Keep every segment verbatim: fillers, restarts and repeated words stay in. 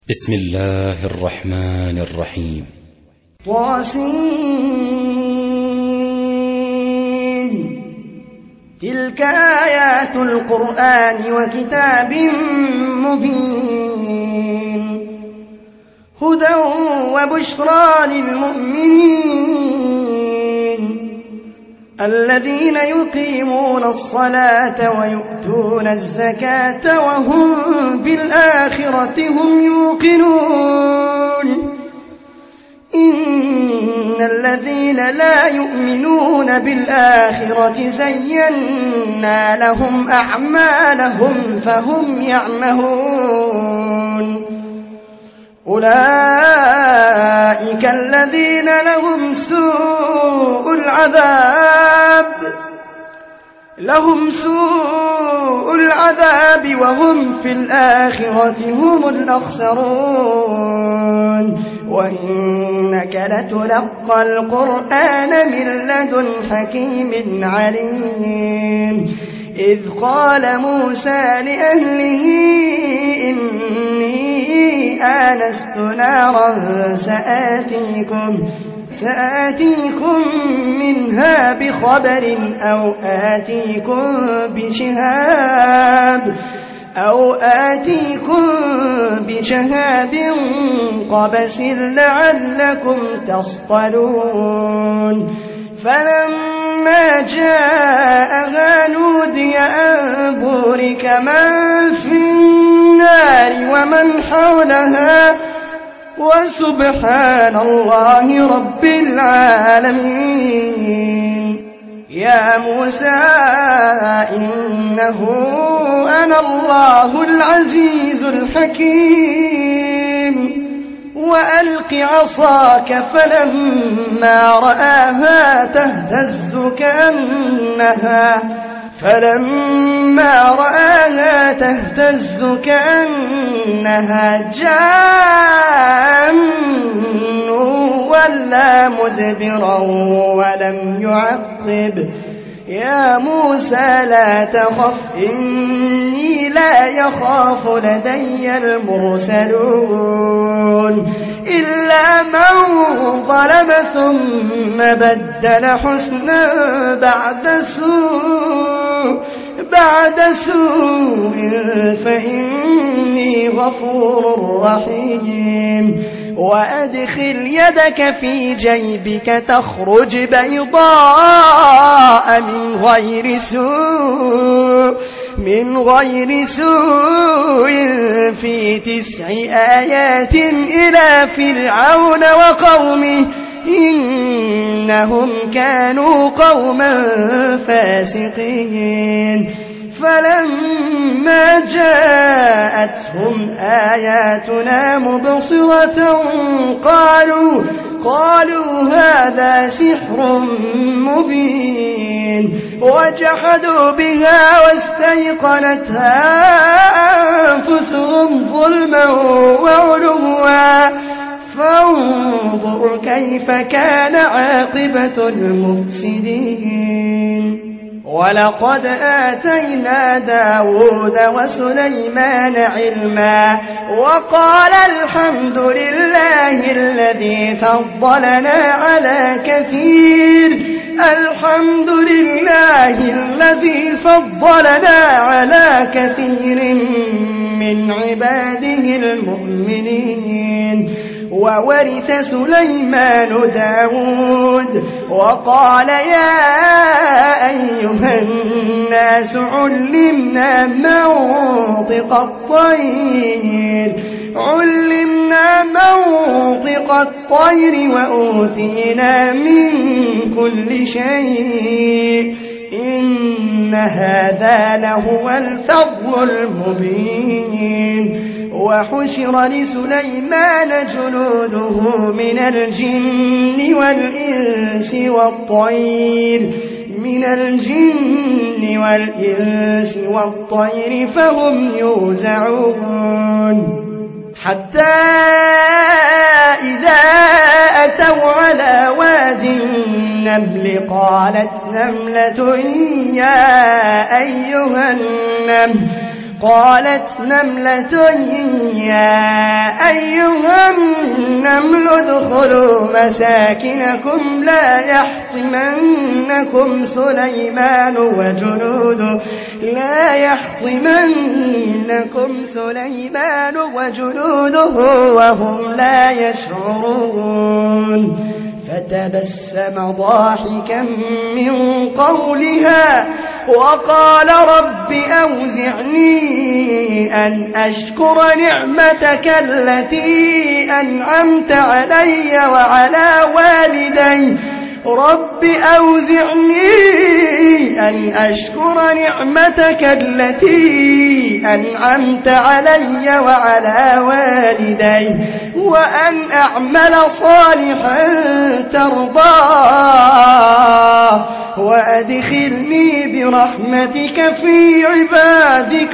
بسم الله الرحمن الرحيم. طاسين. تلك آيات القرآن وكتاب مبين هدى وبشرى للمؤمنين الذين يقيمون الصلاة ويؤتون الزكاة وهم بالآخرة هم يوقنون إن الذين لا يؤمنون بالآخرة زينا لهم أعمالهم فهم يعمهون أولئك الذين لهم سوء العذاب لهم سوء العذاب وهم في الآخرة هم الأخسرون وإنك لتلقى القرآن من لدن حكيم عليم إذ قال موسى لأهله إني آنست نارا سآتيكم سآتيكم منها بخبر أو آتيكم بشهاب أو آتيكم بشهاب قبس لعلكم تصطلون فلما جاءها نودي أن بورك من في النار ومن حولها وسبحان الله رب العالمين يا موسى إنه أنا الله العزيز الحكيم وألق عصاك فلما رآها تهتز كأنها فلما رآها تهتز كأنها جان ولا مدبرا ولم يعقب يا موسى لا تخف إني لا يخاف لدي المرسلون إلا من ظلم ثم بدل حسنا بعد سوء بعد سوء فإني غفور رحيم وأدخل يدك في جيبك تخرج بيضاء من غير سوء من غير سوء في تسع آيات إلى فرعون وقومه إنهم كانوا قوما فاسقين فلما جاءتهم آياتنا مبصرة قالوا قالوا هذا سحر مبين وجحدوا بها واستيقنتها أنفسهم ظلما وعلوا فانظر كيف كان عاقبة المفسدين ولقد آتينا داود وسليمان علما وقال الحمد لله الذي فضلنا على كثير الحمد لله الذي فضلنا على كثير من عباده المؤمنين وورث سليمان داود وقال يا أيها الناس علمنا منطق الطير علمنا منطق الطير وأوتينا من كل شيء إن هذا لهو الفضل المبين وحشر لسليمان جنوده من الجن والإنس والطير من الجن والإنس والطير فهم يوزعون حتى إذا أتوا على واد النمل قالت نملة يا أيها النمل قالت نملة يا أيها النمل ادخلوا مساكنكم لا يحطمنكم سليمان وجنوده لا يحطمنكم سليمان وجنوده وهم لا يشعرون فتبسم ضاحكا من قولها وقال رب أوزعني أن أشكر نعمتك التي أنعمت علي وعلى والدي رب أوزعني أن أشكر نعمتك التي أنعمت علي وعلى والدي وأن أعمل صالحا ترضاه وأدخلني برحمتك في عبادك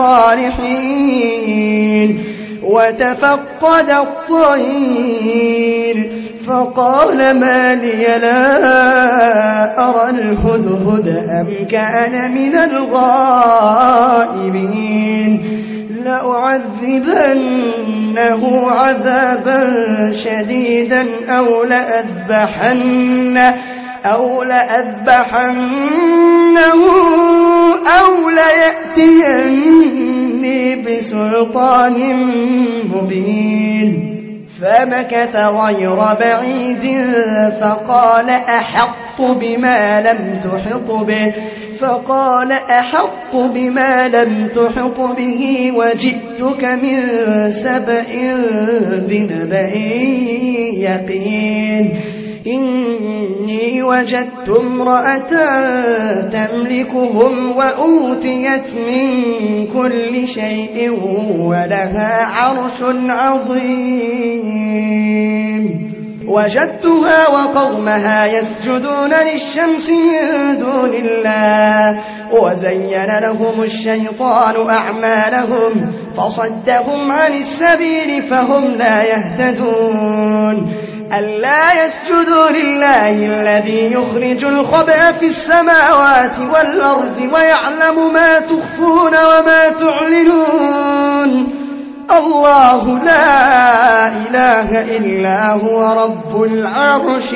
الصالحين وتفقد الطير فقال ما لي لا أرى الهدهد أم كان من الغائبين لأعذبنه عذابا شديدا أو لأذبحنه أو لأذبحنه أو ليأتيني بسلطان مبين فمكث غير بعيد فقال أحط بما لم تحط به فقال أحط بما لم تحط به وجئتك من سبأ بنبأ يقين إني وجدت امرأة تملكهم وأوتيت من كل شيء ولها عرش عظيم وجدتها وقومها يسجدون للشمس من دون الله وزين لهم الشيطان أعمالهم فصدهم عن السبيل فهم لا يهتدون ألا يسجدوا لله الذي يخرج الخبأ في السماوات والأرض ويعلم ما تخفون وما تعلنون الله لا إله إلا هو رب العرش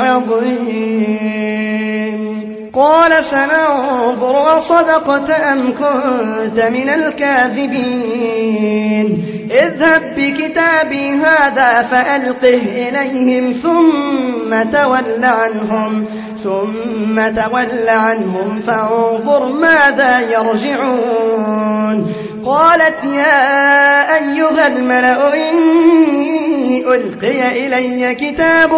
العظيم قال سننظر أصدقت أم كنت من الكاذبين اذهب بكتابي هذا فألقه إليهم ثم تول عنهم ثم تول عنهم فانظر ماذا يرجعون قالت يا أيها الملأ إني ألقي إلي كتاب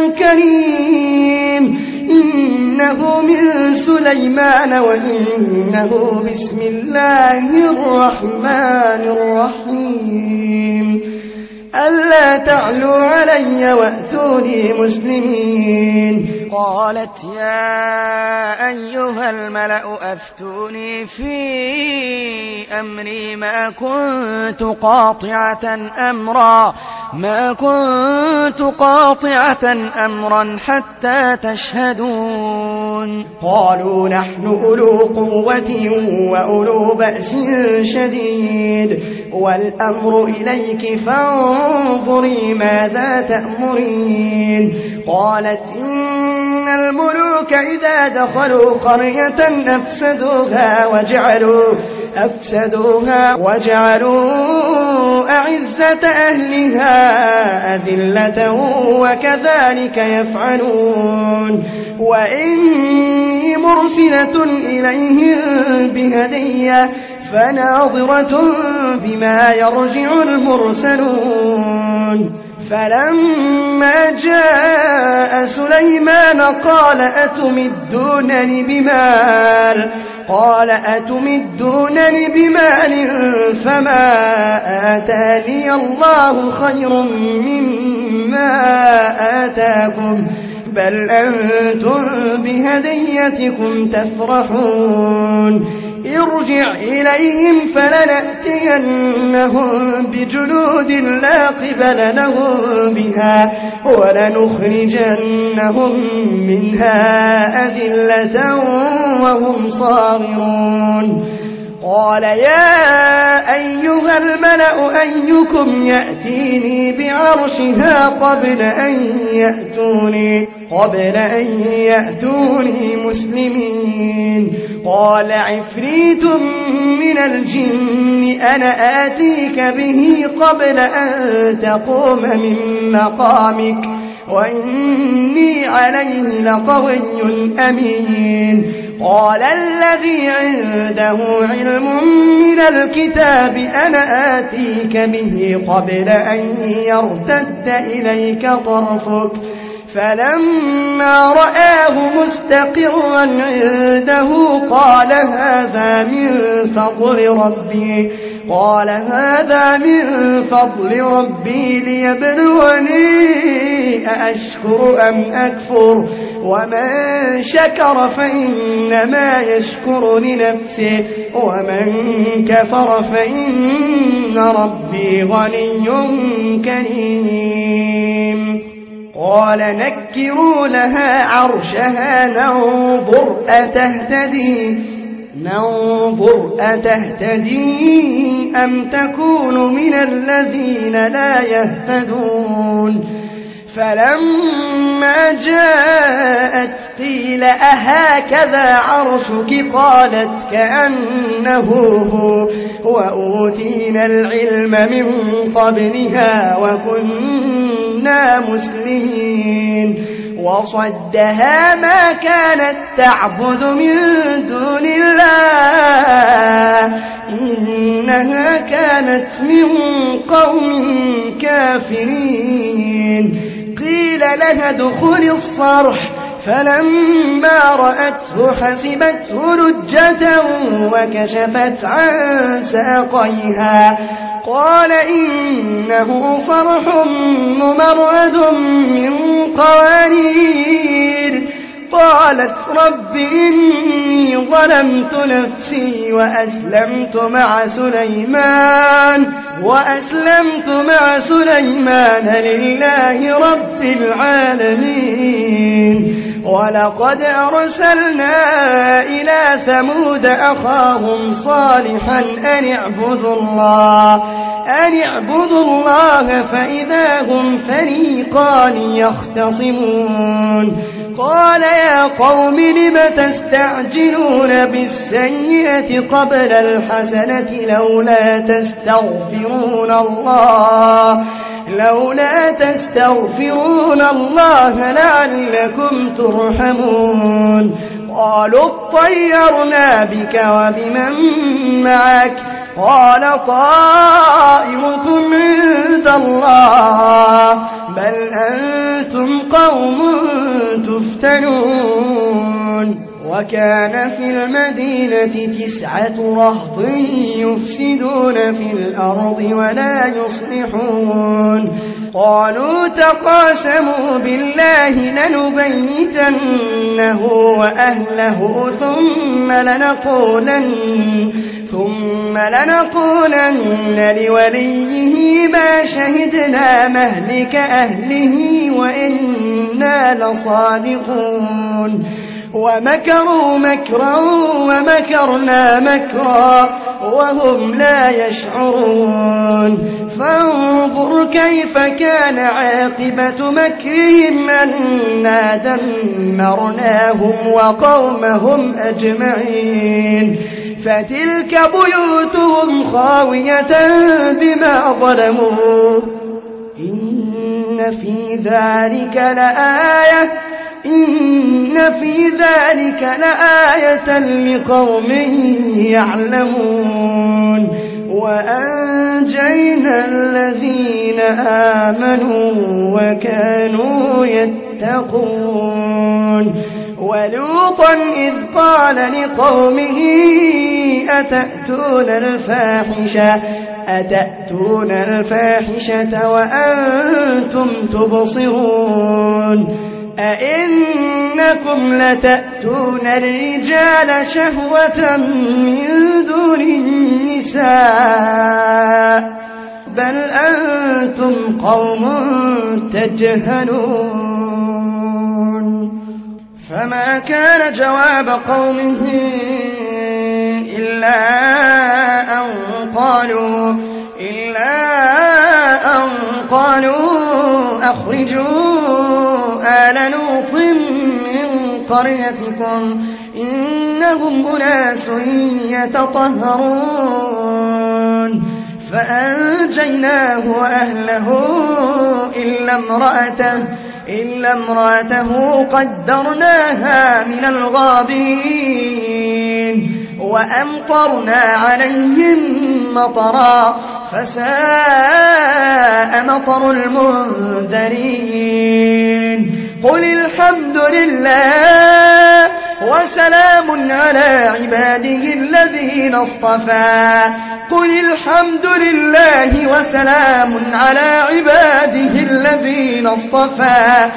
كريم إنه من سليمان وإنه بسم الله الرحمن الرحيم ألا تعلوا علي وأتوني مسلمين قالت يا أيها الملأ أفتوني في أمري ما كنت قاطعة أمرا ما كنت قاطعة أمرا حتى تشهدون قالوا نحن أولو قوة وأولو بأس شديد والأمر إليك فانظري ماذا تأمرين قالت إن الملوك إذا دخلوا قرية أفسدوها وجعلوا أفسدوها وجعلوا أعزة أهلها أذلة وكذلك يفعلون وإني مرسلة إليهم بهدية فناظرة بما يرجع المرسلون فلما جاء سليمان قال أتمدونني بمال قال أتمدونني بمال فما آتاني الله خير مما آتاكم بل أنتم بهديتكم تفرحون ارجع إليهم فلنأتينهم بجنود لا قبل لهم بها ولنخرجنهم منها أذلة وهم صاغرون قال يا أيها الملأ أيكم يأتيني بعرشها قبل أن يأتوني قبل أن يأتوني مسلمين قال عفريت من الجن أنا آتيك به قبل أن تقوم من مقامك وإني عليه لقوي أمين قال الذي عنده علم من الكتاب أنا آتيك به قبل أن يرتد إليك طرفك فلما رآه مستقرا عنده قال هذا من فضل ربي قال هذا من فضل ربي ليبلوني أأشكر أم أكفر ومن شكر فإنما يشكر لنفسه ومن كفر فإن ربي غني كريم قال نكروا لها عرشها ننظر أتهتدي ننظر أتهتدي أم تكون من الذين لا يهتدون فلما جاءت قيل أهكذا عرشك قالت كأنه هو وأوتينا العلم من قبلها وكنا مسلمين وصدها ما كانت تعبد من دون الله إنها كانت من قوم كافرين قيل لها ادخل الصرح فلما رأته حسبته لجة وكشفت عن ساقيها قال إنه صرح ممرد من قوارير قالت رب إني ظلمت نفسي وأسلمت مع سليمان وأسلمت مع سليمان لله رب العالمين ولقد أرسلنا إلى ثمود أخاهم صالحا أن اعبدوا الله أن اعبدوا الله فإذا هم فريقان يختصمون قال يا قوم لم تستعجلون بالسيئة قبل الحسنة لولا تستغفرون الله لولا تستغفرون الله لعلكم ترحمون قالوا اطيرنا بك وبمن معك قال طائركم عند الله بل أنتم قوم تفتنون وكان في المدينة تسعة رهط يفسدون في الأرض ولا يصلحون قالوا تقاسموا بالله لنبيتنه وأهله ثم لنقولن ثم لنقولن لوليه ما شهدنا مهلك أهله وإنا لصادقون ومكروا مكرا ومكرنا مكرا وهم لا يشعرون فانظر كيف كان عاقبة مكرهم أنا دمرناهم وقومهم أجمعين فتلك بيوتهم خاوية بما ظلموا إن في ذلك لآية إن في ذلك لآية لقوم يعلمون وأنجينا الذين آمنوا وكانوا يتقون ولوطا إذ قال لقومه أتأتون الفاحشة أتأتون الفاحشة وأنتم تبصرون أئنكم لتأتون الرجال شهوة من دون النساء بل أنتم قوم تجهلون فما كان جواب قومه إلا إلا أن قالوا إلا أن قالوا أخرجوا آل لوط من قريتكم إنهم أناس يتطهرون فأنجيناه وأهله إلا امرأته إلا امرأته قدرناها من الغابرين وأمطرنا عليهم مطرا فساء مطر المنذرين قل الحمد لله وسلام على عباده الذين اصطفى قل الحمد لله وسلام على عباده الذين اصطفى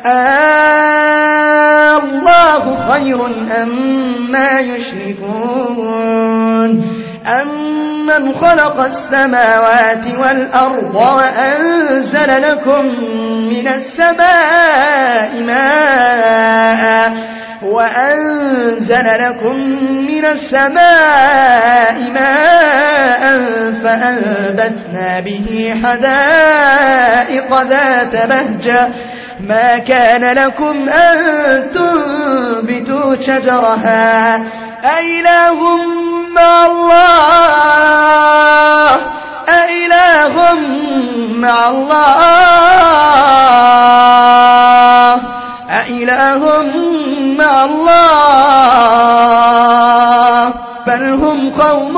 آه الله خير أما يشركون أمن خلق السماوات والأرض وأنزل لكم من السماء ماء وأنزل لكم من السماء ماء فأنبتنا به حدائق ذات بهجة ما كان لكم أن تنبتوا شجرها أإله مع الله أإله مع الله أإله مع الله بل هم قوم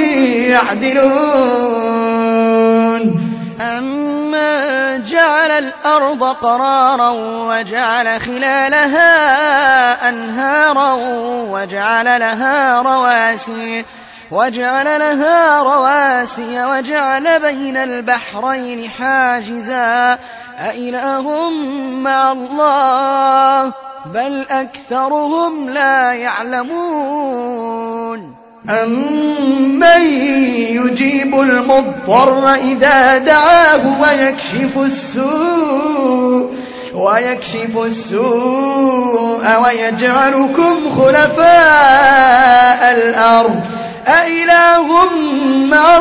يعدلون أمن جعل الأرض قرارا وجعل خلالها أنهارا وجعل لها رواسي وجعل لها رواسي وجعل بين البحرين حاجزا أإله مع الله بل أكثرهم لا يعلمون أمن يجيب المضطر إذا دعاه ويكشف السوء ويكشف السوء ويجعلكم خلفاء الأرض أإله مع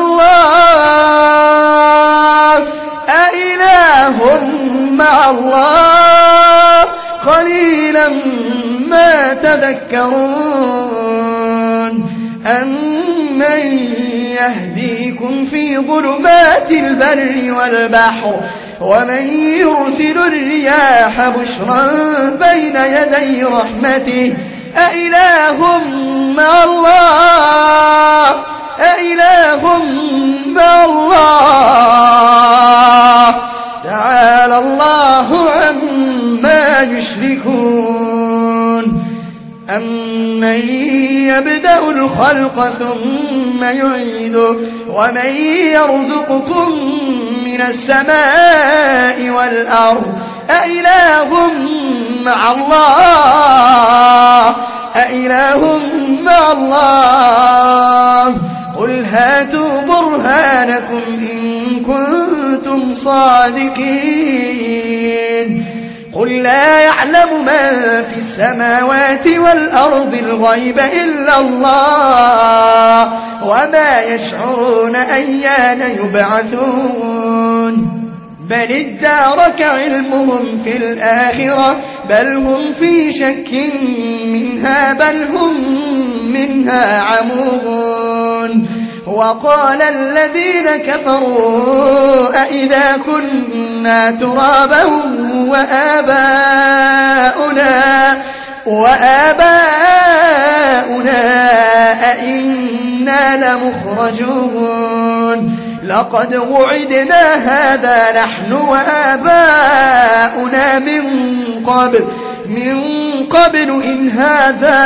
الله أإله مع الله قليلا ما تذكرون أمن يهديكم في ظلمات البر والبحر ومن يرسل الرياح بشرا بين يدي رحمته أإله مع الله أإله مع الله تعالى الله عما يشركون أمن يبدأ الخلق ثم يعيده ومن يرزقكم من السماء والأرض أإله مع الله أإله مع الله قل هاتوا برهانكم إن كنتم صادقين قل لا يعلم من في السماوات والأرض الغيب إلا الله وما يشعرون أيان يبعثون بل ادارك علمهم في الآخرة بل هم في شك منها بل هم منها عمون وقال الذين كفروا أئذا كنا ترابا وآباؤنا وآباؤنا أئنا لمخرجون لقد وعدنا هذا نحن وآباؤنا من قبل من قبل إن هذا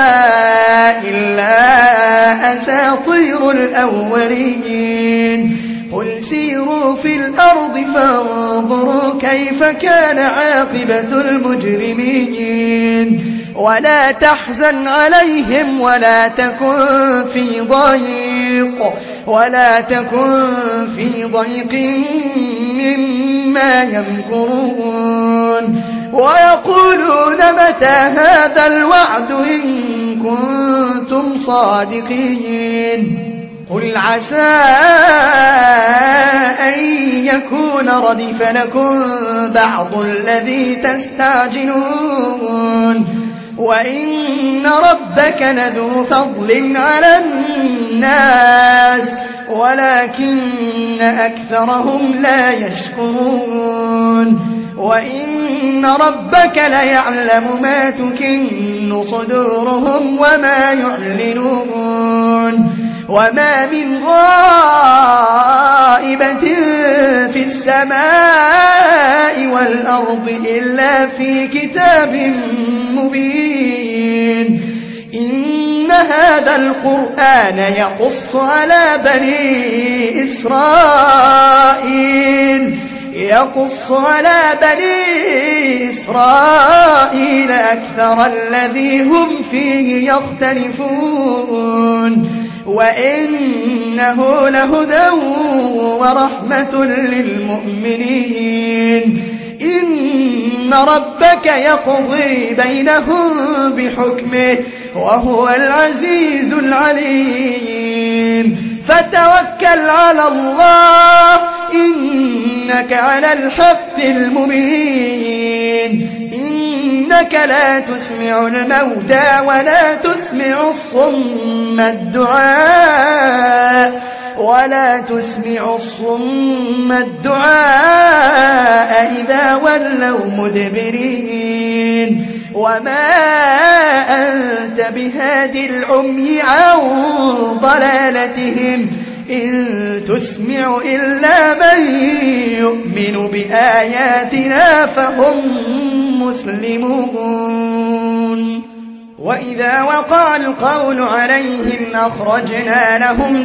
إلا أساطير الأولين قل سيروا في الأرض فانظروا كيف كان عاقبة المجرمين ولا تحزن عليهم ولا تكن في ضيق ولا تكن في ضيق مما يمكرون ويقولون متى هذا الوعد إن كنتم صادقين قل عسى أن يكون ردف لكم بعض الذي تستعجلون وإن ربك لذو فضل على الناس ولكن أكثرهم لا يشكرون وإن ربك ليعلم ما تكن صدورهم وما يعلنون وما من غائبة في السماء والأرض إلا في كتاب مبين إن هذا القرآن يقص على بني إسرائيل يقص على بني إسرائيل أكثر الذي هم فيه يختلفون وإنه لهدى ورحمة للمؤمنين إن ربك يقضي بينهم بحكمه وهو العزيز العليم فتوكل على الله إنك على الحق المبين إنك لا تسمع الموتى ولا تسمع الصم الدعاء ولا تسمع الصم الدعاء إذا ولوا مدبرين وما أنت بهادي العمي عن ضلالتهم إن تسمع إلا من يؤمن بآياتنا فهم مسلمون وإذا وقع القول عليهم أخرجنا لهم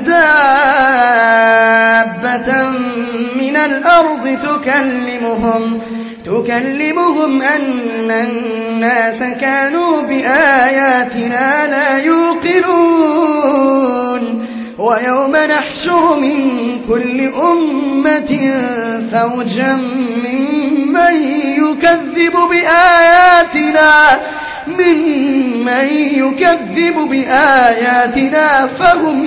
دابة من الأرض تكلمهم تكلمهم أن الناس كانوا بآياتنا لا يوقنون ويوم نحشر من كل أمة فوجا ممن يكذب بآياتنا ممن يكذب بآياتنا فهم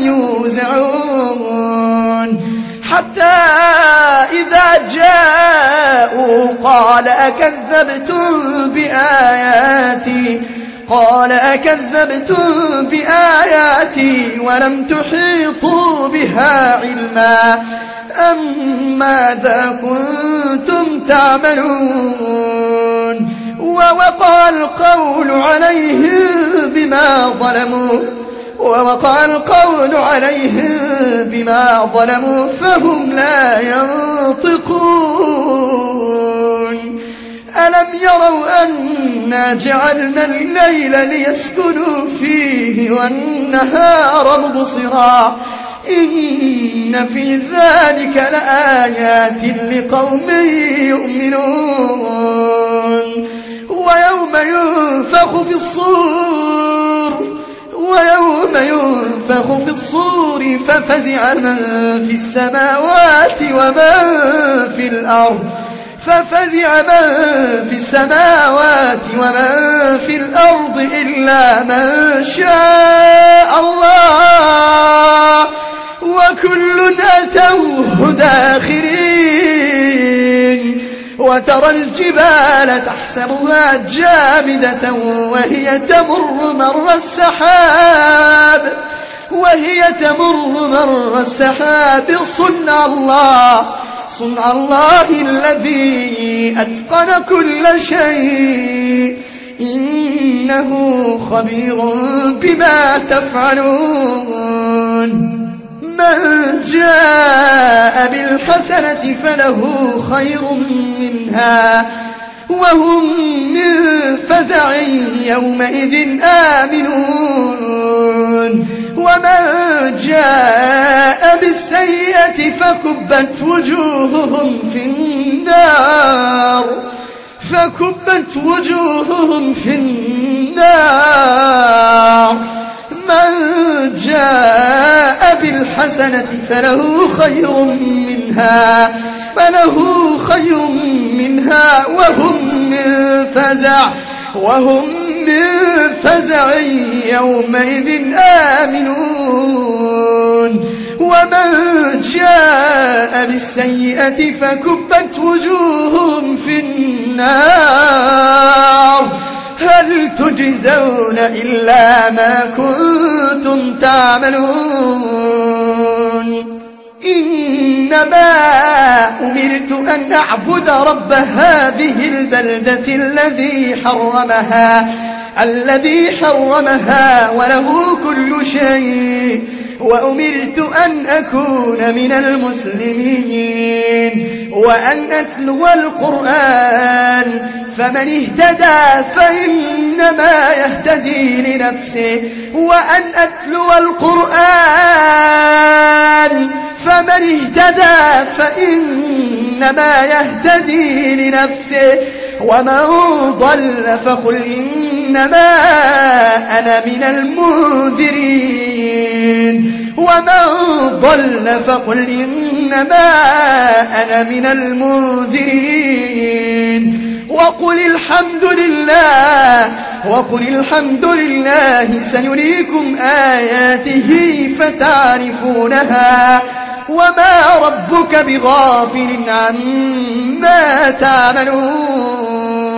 يوزعون حتى إذا جاءوا قال أكذبتم بآياتي قال أكذبتم بآياتي ولم تحيطوا بها علما أم ماذا كنتم تعملون ووقع القول عليهم بما ظلموا ووقع القول عليهم بما ظلموا فهم لا ينطقون ألم يروا أنا جعلنا الليل ليسكنوا فيه والنهار مبصرا إن في ذلك لآيات لقوم يؤمنون ويوم ينفخ في الصور ويوم ينفخ في الصور ففزع من في السماوات ومن في الأرض ففزع من في السماوات ومن في الأرض إلا من شاء الله وكل أتوه داخرين وترى الجبال تحسبها جامدة وهي تمر مر السحاب وهي تمر مر السحاب صنع الله صنع الله الذي أتقن كل شيء إنه خبير بما تفعلون من جاء بالحسنة فله خير منها وهم من فزع يومئذ آمنون ومن جاء بالسيئة فكبت وجوههم في النار فكبت وجوههم في النار من جاء بالحسنة فله خير منها فله خير منها وهم من الفزع وهم من فزع يومئذ آمنون ومن جاء بالسيئة فكبت وجوههم في النار هل تجزون إلا ما كنتم تعملون إنما أمرت أن أعبد رب هذه البلدة الذي حرمها الذي حرمها وله كل شيء وأمرت أن أكون من المسلمين وأن أتلو القرآن فمن اهتدى فإنما يهتدي لنفسه وأن أتلو القرآن فمن اهتدى فإنما يهتدي لنفسه ومن ضل فقل إنما أنا من المنذرين ومن ضل فقل إنما أنا من المنذرين وقل الحمد لله وقل الحمد لله سيريكم آياته فتعرفونها وما ربك بغافل عما تعملون